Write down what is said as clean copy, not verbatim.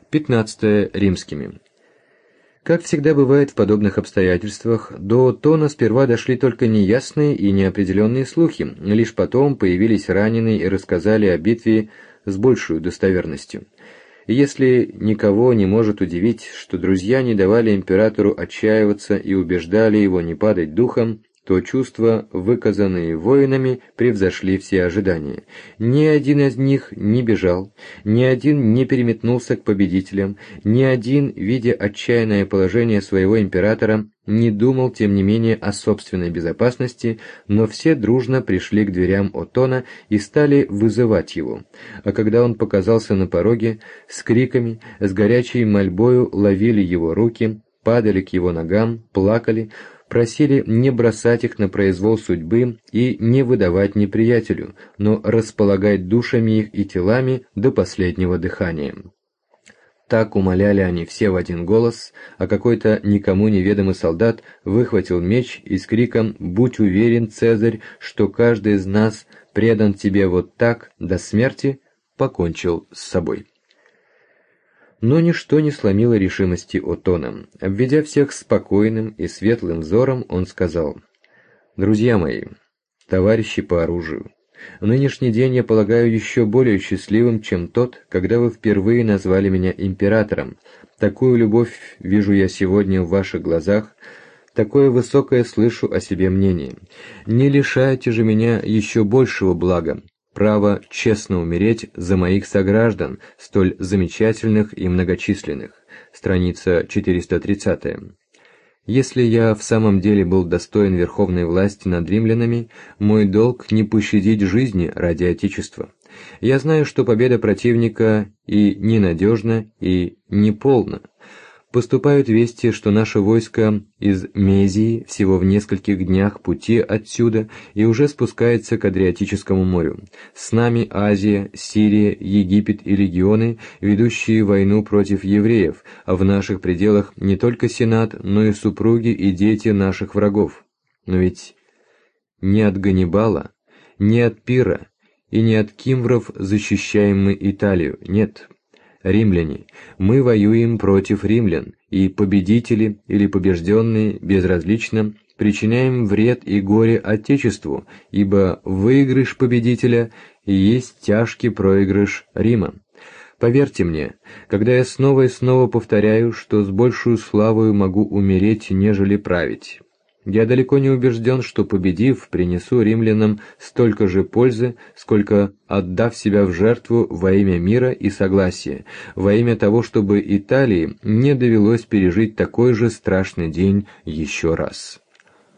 15 римскими. Как всегда бывает в подобных обстоятельствах, до Оттона сперва дошли только неясные и неопределенные слухи, лишь потом появились раненые и рассказали о битве с большей достоверностью. И если никого не может удивить, что друзья не давали императору отчаиваться и убеждали его не падать духом, то чувства, выказанные воинами, превзошли все ожидания. Ни один из них не бежал, ни один не переметнулся к победителям, ни один, видя отчаянное положение своего императора, не думал, тем не менее, о собственной безопасности, но все дружно пришли к дверям Оттона и стали вызывать его. А когда он показался на пороге, с криками, с горячей мольбою ловили его руки, падали к его ногам, плакали, просили не бросать их на произвол судьбы и не выдавать неприятелю, но располагать душами их и телами до последнего дыхания. Так умоляли они все в один голос, а какой-то никому неведомый солдат выхватил меч и с криком «Будь уверен, Цезарь, что каждый из нас предан тебе вот так до смерти», покончил с собой. Но ничто не сломило решимости Оттона. Обведя всех спокойным и светлым взором, он сказал: «Друзья мои, товарищи по оружию, нынешний день я полагаю еще более счастливым, чем тот, когда вы впервые назвали меня императором. Такую любовь вижу я сегодня в ваших глазах, такое высокое слышу о себе мнение. Не лишайте же меня еще большего блага, право честно умереть за моих сограждан, столь замечательных и многочисленных». Страница 430. Если я в самом деле был достоин верховной власти над римлянами, мой долг не пощадить жизни ради Отечества. Я знаю, что победа противника и ненадежна, и неполна. Поступают вести, что наше войско из Мезии всего в нескольких днях пути отсюда и уже спускается к Адриатическому морю. С нами Азия, Сирия, Египет и легионы, ведущие войну против евреев, а в наших пределах не только сенат, но и супруги и дети наших врагов. Но ведь не от Ганнибала, не от Пира и не от кимвров защищаем мы Италию, нет. Римляне, мы воюем против римлян, и победители или побежденные, безразлично, причиняем вред и горе Отечеству, ибо выигрыш победителя есть тяжкий проигрыш Рима. Поверьте мне, когда я снова и снова повторяю, что с большую славою могу умереть, нежели править. Я далеко не убежден, что, победив, принесу римлянам столько же пользы, сколько отдав себя в жертву во имя мира и согласия, во имя того, чтобы Италии не довелось пережить такой же страшный день еще раз.